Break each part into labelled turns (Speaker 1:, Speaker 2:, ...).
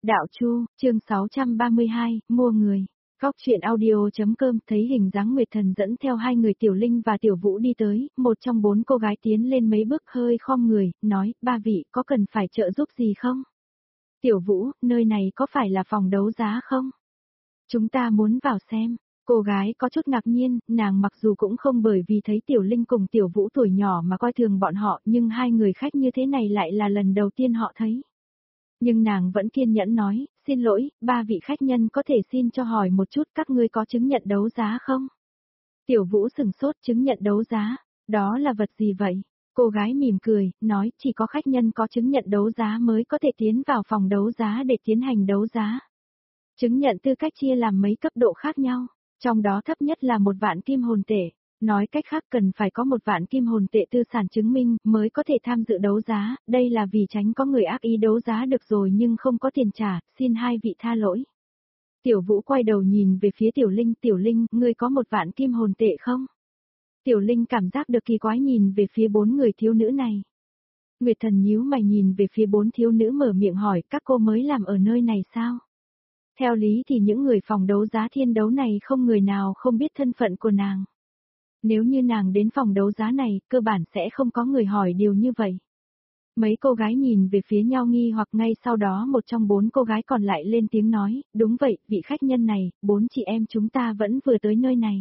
Speaker 1: Đạo Chu, chương 632, mua người. Góc truyện audio.com thấy hình dáng Nguyệt Thần dẫn theo hai người Tiểu Linh và Tiểu Vũ đi tới, một trong bốn cô gái tiến lên mấy bước hơi khom người, nói, ba vị có cần phải trợ giúp gì không? Tiểu Vũ, nơi này có phải là phòng đấu giá không? Chúng ta muốn vào xem. Cô gái có chút ngạc nhiên, nàng mặc dù cũng không bởi vì thấy Tiểu Linh cùng Tiểu Vũ tuổi nhỏ mà coi thường bọn họ, nhưng hai người khách như thế này lại là lần đầu tiên họ thấy. Nhưng nàng vẫn kiên nhẫn nói, xin lỗi, ba vị khách nhân có thể xin cho hỏi một chút các ngươi có chứng nhận đấu giá không? Tiểu Vũ sừng sốt, chứng nhận đấu giá, đó là vật gì vậy? Cô gái mỉm cười, nói chỉ có khách nhân có chứng nhận đấu giá mới có thể tiến vào phòng đấu giá để tiến hành đấu giá. Chứng nhận tư cách chia làm mấy cấp độ khác nhau, trong đó thấp nhất là 1.000.000 kim hồn tệ. Nói cách khác cần phải có 1.000.000 kim hồn tệ tư sản chứng minh mới có thể tham dự đấu giá, đây là vì tránh có người ác ý đấu giá được rồi nhưng không có tiền trả, xin hai vị tha lỗi. Tiểu Vũ quay đầu nhìn về phía Tiểu Linh, ngươi có 1.000.000 kim hồn tệ không? Tiểu Linh cảm giác được kỳ quái nhìn về phía bốn người thiếu nữ này. Nguyệt Thần nhíu mày nhìn về phía bốn thiếu nữ mở miệng hỏi các cô mới làm ở nơi này sao? Theo lý thì những người phòng đấu giá thiên đấu này không người nào không biết thân phận của nàng. Nếu như nàng đến phòng đấu giá này, cơ bản sẽ không có người hỏi điều như vậy. Mấy cô gái nhìn về phía nhau nghi hoặc ngay sau đó một trong bốn cô gái còn lại lên tiếng nói, đúng vậy, vị khách nhân này, bốn chị em chúng ta vẫn vừa tới nơi này.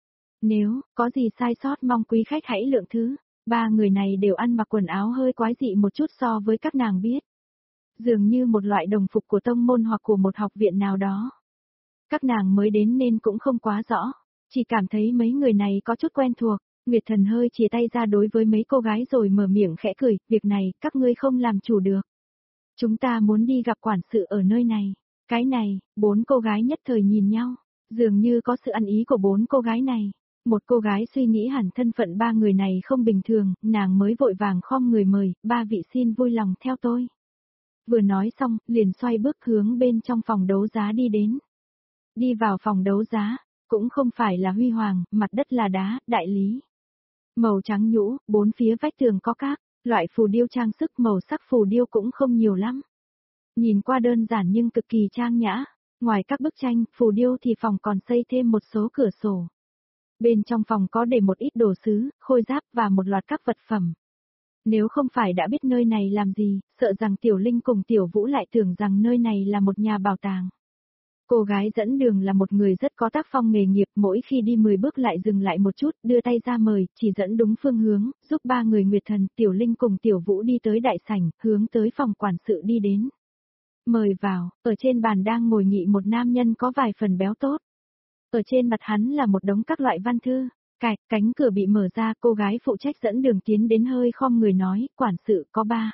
Speaker 1: Nếu có gì sai sót mong quý khách hãy lượng thứ, ba người này đều ăn mặc quần áo hơi quái dị một chút so với các nàng biết. Dường như một loại đồng phục của tông môn hoặc của một học viện nào đó. Các nàng mới đến nên cũng không quá rõ. Chỉ cảm thấy mấy người này có chút quen thuộc, Nguyệt Thần hơi chìa tay ra đối với mấy cô gái rồi mở miệng khẽ cười, việc này, các ngươi không làm chủ được. Chúng ta muốn đi gặp quản sự ở nơi này. Cái này, bốn cô gái nhất thời nhìn nhau, dường như có sự ăn ý của bốn cô gái này. Một cô gái suy nghĩ hẳn thân phận ba người này không bình thường, nàng mới vội vàng khom người mời, ba vị xin vui lòng theo tôi. Vừa nói xong, liền xoay bước hướng bên trong phòng đấu giá đi đến. Đi vào phòng đấu giá. Cũng không phải là huy hoàng, mặt đất là đá, đại lý. Màu trắng nhũ, bốn phía vách tường có các loại phù điêu trang sức màu sắc phù điêu cũng không nhiều lắm. Nhìn qua đơn giản nhưng cực kỳ trang nhã, ngoài các bức tranh, phù điêu thì phòng còn xây thêm một số cửa sổ. Bên trong phòng có để một ít đồ sứ, khôi giáp và một loạt các vật phẩm. Nếu không phải đã biết nơi này làm gì, sợ rằng Tiểu Linh cùng Tiểu Vũ lại tưởng rằng nơi này là một nhà bảo tàng. Cô gái dẫn đường là một người rất có tác phong nghề nghiệp, mỗi khi đi 10 bước lại dừng lại một chút, đưa tay ra mời, chỉ dẫn đúng phương hướng, giúp ba người Nguyệt Thần, Tiểu Linh cùng Tiểu Vũ đi tới đại sảnh, hướng tới phòng quản sự đi đến. Mời vào, ở trên bàn đang ngồi nghị một nam nhân có vài phần béo tốt. Ở trên mặt hắn là một đống các loại văn thư, cánh cửa bị mở ra, cô gái phụ trách dẫn đường tiến đến hơi khom người nói, quản sự có ba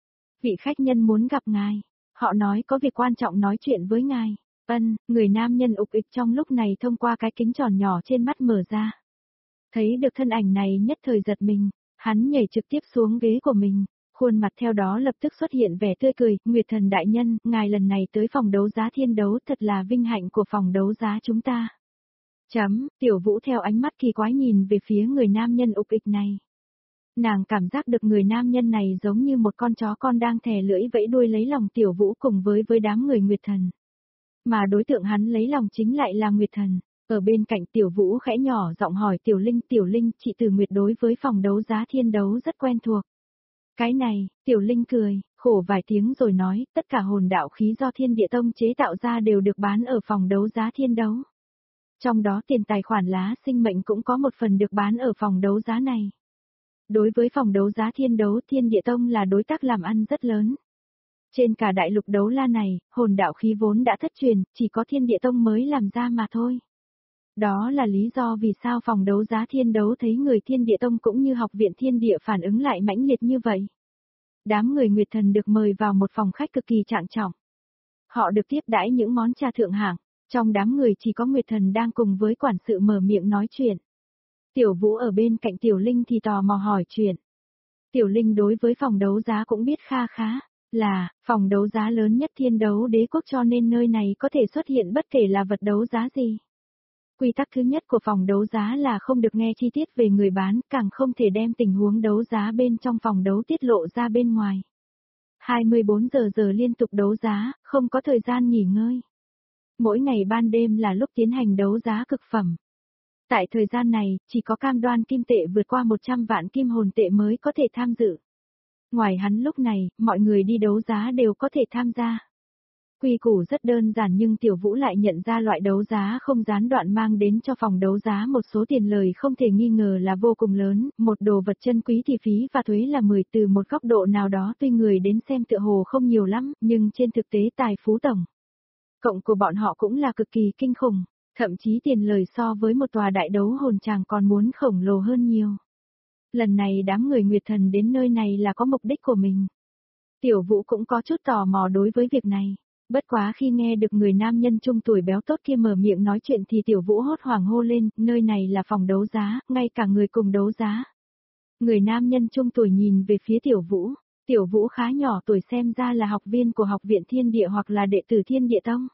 Speaker 1: vị khách nhân muốn gặp ngài, họ nói có việc quan trọng nói chuyện với ngài. Người nam nhân ục ịch trong lúc này thông qua cái kính tròn nhỏ trên mắt mở ra. Thấy được thân ảnh này nhất thời giật mình, hắn nhảy trực tiếp xuống ghế của mình, khuôn mặt theo đó lập tức xuất hiện vẻ tươi cười, Nguyệt Thần đại nhân, ngài lần này tới phòng đấu giá thiên đấu thật là vinh hạnh của phòng đấu giá chúng ta. Tiểu Vũ theo ánh mắt kỳ quái nhìn về phía người nam nhân ục ịch này. Nàng cảm giác được người nam nhân này giống như một con chó con đang thè lưỡi vẫy đuôi lấy lòng Tiểu Vũ cùng với đám người Nguyệt Thần. Mà đối tượng hắn lấy lòng chính lại là Nguyệt Thần. Ở bên cạnh Tiểu Vũ khẽ nhỏ giọng hỏi Tiểu Linh, chị Từ Nguyệt đối với phòng đấu giá thiên đấu rất quen thuộc. Cái này, Tiểu Linh cười, khổ vài tiếng rồi nói, tất cả hồn đạo khí do Thiên Địa Tông chế tạo ra đều được bán ở phòng đấu giá thiên đấu. Trong đó tiền tài khoản lá sinh mệnh cũng có một phần được bán ở phòng đấu giá này. Đối với phòng đấu giá thiên đấu, Thiên Địa Tông là đối tác làm ăn rất lớn. Trên cả đại lục đấu la này, hồn đạo khí vốn đã thất truyền, chỉ có Thiên Địa Tông mới làm ra mà thôi. Đó là lý do vì sao phòng đấu giá thiên đấu thấy người Thiên Địa Tông cũng như học viện Thiên Địa phản ứng lại mãnh liệt như vậy. Đám người Nguyệt Thần được mời vào một phòng khách cực kỳ trạng trọng. Họ được tiếp đãi những món trà thượng hạng, trong đám người chỉ có Nguyệt Thần đang cùng với quản sự mở miệng nói chuyện. Tiểu Vũ ở bên cạnh Tiểu Linh thì tò mò hỏi chuyện. Tiểu Linh đối với phòng đấu giá cũng biết kha khá. Là, phòng đấu giá lớn nhất thiên đấu đế quốc cho nên nơi này có thể xuất hiện bất kể là vật đấu giá gì. Quy tắc thứ nhất của phòng đấu giá là không được nghe chi tiết về người bán, càng không thể đem tình huống đấu giá bên trong phòng đấu tiết lộ ra bên ngoài. 24 giờ liên tục đấu giá, không có thời gian nghỉ ngơi. Mỗi ngày ban đêm là lúc tiến hành đấu giá cực phẩm. Tại thời gian này, chỉ có cam đoan kim tệ vượt qua 100 vạn kim hồn tệ mới có thể tham dự. Ngoài hắn lúc này, mọi người đi đấu giá đều có thể tham gia. Quy củ rất đơn giản nhưng Tiểu Vũ lại nhận ra loại đấu giá không gián đoạn mang đến cho phòng đấu giá một số tiền lời không thể nghi ngờ là vô cùng lớn, một đồ vật chân quý thì phí và thuế là 10, từ một góc độ nào đó tuy người đến xem tựa hồ không nhiều lắm, nhưng trên thực tế tài phú tổng cộng của bọn họ cũng là cực kỳ kinh khủng, thậm chí tiền lời so với một tòa đại đấu hồn tràng còn muốn khổng lồ hơn nhiều. Lần này đám người Nguyệt Thần đến nơi này là có mục đích của mình. Tiểu Vũ cũng có chút tò mò đối với việc này. Bất quá khi nghe được người nam nhân trung tuổi béo tốt kia mở miệng nói chuyện thì Tiểu Vũ hốt hoảng hô lên, nơi này là phòng đấu giá, ngay cả người cùng đấu giá. Người nam nhân trung tuổi nhìn về phía Tiểu Vũ khá nhỏ tuổi xem ra là học viên của học viện Thiên Địa hoặc là đệ tử Thiên Địa Tông.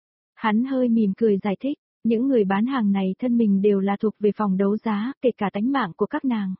Speaker 1: Hắn hơi mỉm cười giải thích, những người bán hàng này thân mình đều là thuộc về phòng đấu giá, kể cả tánh mạng của các nàng.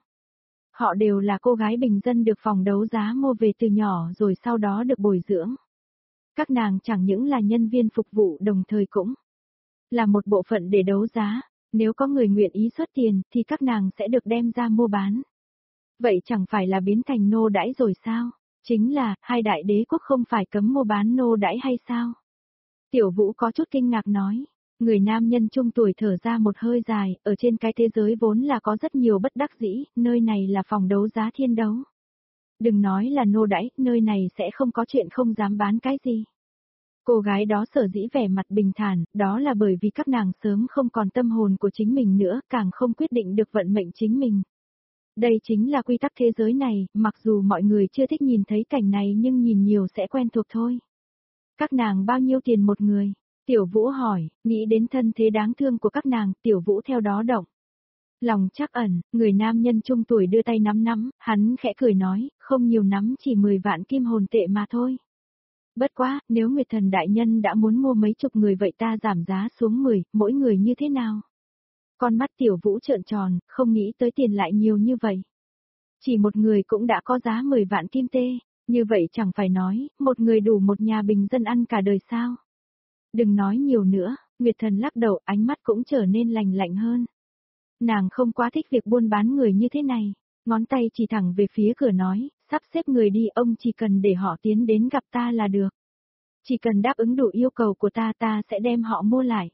Speaker 1: Họ đều là cô gái bình dân được phòng đấu giá mua về từ nhỏ rồi sau đó được bồi dưỡng. Các nàng chẳng những là nhân viên phục vụ đồng thời cũng là một bộ phận để đấu giá, nếu có người nguyện ý xuất tiền thì các nàng sẽ được đem ra mua bán. Vậy chẳng phải là biến thành nô đãi rồi sao? Chính là, hai đại đế quốc không phải cấm mua bán nô đãi hay sao? Tiểu Vũ có chút kinh ngạc nói, người nam nhân trung tuổi thở ra một hơi dài, ở trên cái thế giới vốn là có rất nhiều bất đắc dĩ, nơi này là phòng đấu giá thiên đấu. Đừng nói là nô đãi, nơi này sẽ không có chuyện không dám bán cái gì. Cô gái đó sở dĩ vẻ mặt bình thản, đó là bởi vì các nàng sớm không còn tâm hồn của chính mình nữa, càng không quyết định được vận mệnh chính mình. Đây chính là quy tắc thế giới này, mặc dù mọi người chưa thích nhìn thấy cảnh này nhưng nhìn nhiều sẽ quen thuộc thôi. Các nàng bao nhiêu tiền một người? Tiểu Vũ hỏi, nghĩ đến thân thế đáng thương của các nàng, Tiểu Vũ theo đó động. Lòng trắc ẩn, người nam nhân trung tuổi đưa tay nắm, hắn khẽ cười nói, không nhiều nắm chỉ 10 vạn kim hồn tệ mà thôi. Bất quá, nếu Nguyệt Thần đại nhân đã muốn mua mấy chục người vậy ta giảm giá xuống 10, mỗi người như thế nào? Con mắt Tiểu Vũ trợn tròn, không nghĩ tới tiền lại nhiều như vậy. Chỉ một người cũng đã có giá 10 vạn kim tê, như vậy chẳng phải nói, một người đủ một nhà bình dân ăn cả đời sao? Đừng nói nhiều nữa, Nguyệt Thần lắc đầu, ánh mắt cũng trở nên lạnh hơn. Nàng không quá thích việc buôn bán người như thế này, ngón tay chỉ thẳng về phía cửa nói, sắp xếp người đi, ông chỉ cần để họ tiến đến gặp ta là được. Chỉ cần đáp ứng đủ yêu cầu của ta sẽ đem họ mua lại.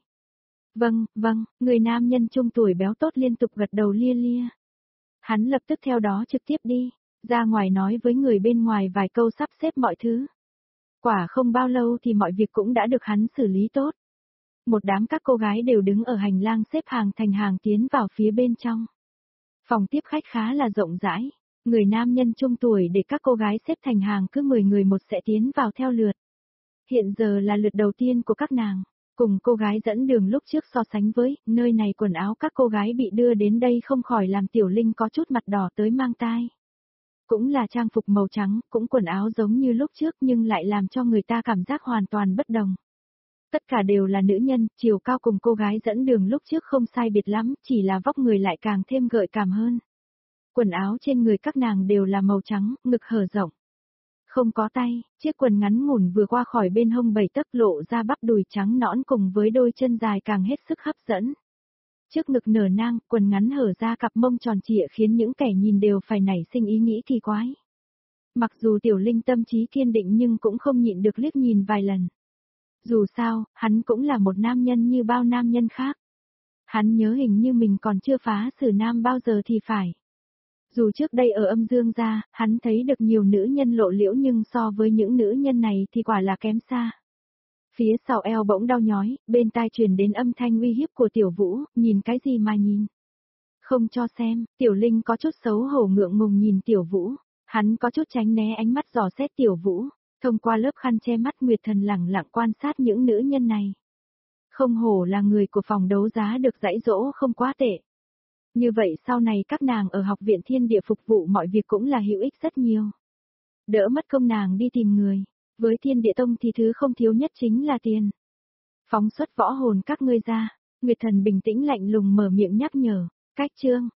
Speaker 1: Vâng, người nam nhân trung tuổi béo tốt liên tục gật đầu lia lia. Hắn lập tức theo đó trực tiếp đi, ra ngoài nói với người bên ngoài vài câu sắp xếp mọi thứ. Quả không bao lâu thì mọi việc cũng đã được hắn xử lý tốt. Một đám các cô gái đều đứng ở hành lang xếp hàng thành hàng tiến vào phía bên trong. Phòng tiếp khách khá là rộng rãi, người nam nhân trung tuổi để các cô gái xếp thành hàng cứ 10 người một sẽ tiến vào theo lượt. Hiện giờ là lượt đầu tiên của các nàng, cùng cô gái dẫn đường lúc trước so sánh với, nơi này quần áo các cô gái bị đưa đến đây không khỏi làm Tiểu Linh có chút mặt đỏ tới mang tai. Cũng là trang phục màu trắng, cũng quần áo giống như lúc trước nhưng lại làm cho người ta cảm giác hoàn toàn bất đồng. Tất cả đều là nữ nhân, chiều cao cùng cô gái dẫn đường lúc trước không sai biệt lắm, chỉ là vóc người lại càng thêm gợi cảm hơn. Quần áo trên người các nàng đều là màu trắng, ngực hở rộng. Không có tay, chiếc quần ngắn ngủn vừa qua khỏi bên hông 7 tấc lộ ra bắp đùi trắng nõn cùng với đôi chân dài càng hết sức hấp dẫn. Trước ngực nở nang, quần ngắn hở ra cặp mông tròn trịa khiến những kẻ nhìn đều phải nảy sinh ý nghĩ kỳ quái. Mặc dù Tiểu Linh tâm trí kiên định nhưng cũng không nhịn được liếc nhìn vài lần. Dù sao, hắn cũng là một nam nhân như bao nam nhân khác. Hắn nhớ hình như mình còn chưa phá xử nam bao giờ thì phải. Dù trước đây ở âm dương gia, hắn thấy được nhiều nữ nhân lộ liễu nhưng so với những nữ nhân này thì quả là kém xa. Phía sau eo bỗng đau nhói, bên tai truyền đến âm thanh uy hiếp của Tiểu Vũ, nhìn cái gì mà nhìn. Không cho xem, Tiểu Linh có chút xấu hổ ngượng ngùng nhìn Tiểu Vũ, hắn có chút tránh né ánh mắt dò xét Tiểu Vũ, thông qua lớp khăn che mắt Nguyệt Thần lẳng lặng quan sát những nữ nhân này. Không hổ là người của phòng đấu giá được dạy dỗ không quá tệ. Như vậy sau này các nàng ở học viện Thiên Địa phục vụ mọi việc cũng là hữu ích rất nhiều. Đỡ mất công nàng đi tìm người, với Thiên Địa Tông thì thứ không thiếu nhất chính là tiền. Phóng xuất võ hồn các ngươi ra, Nguyệt Thần bình tĩnh lạnh lùng mở miệng nhắc nhở, cách chương.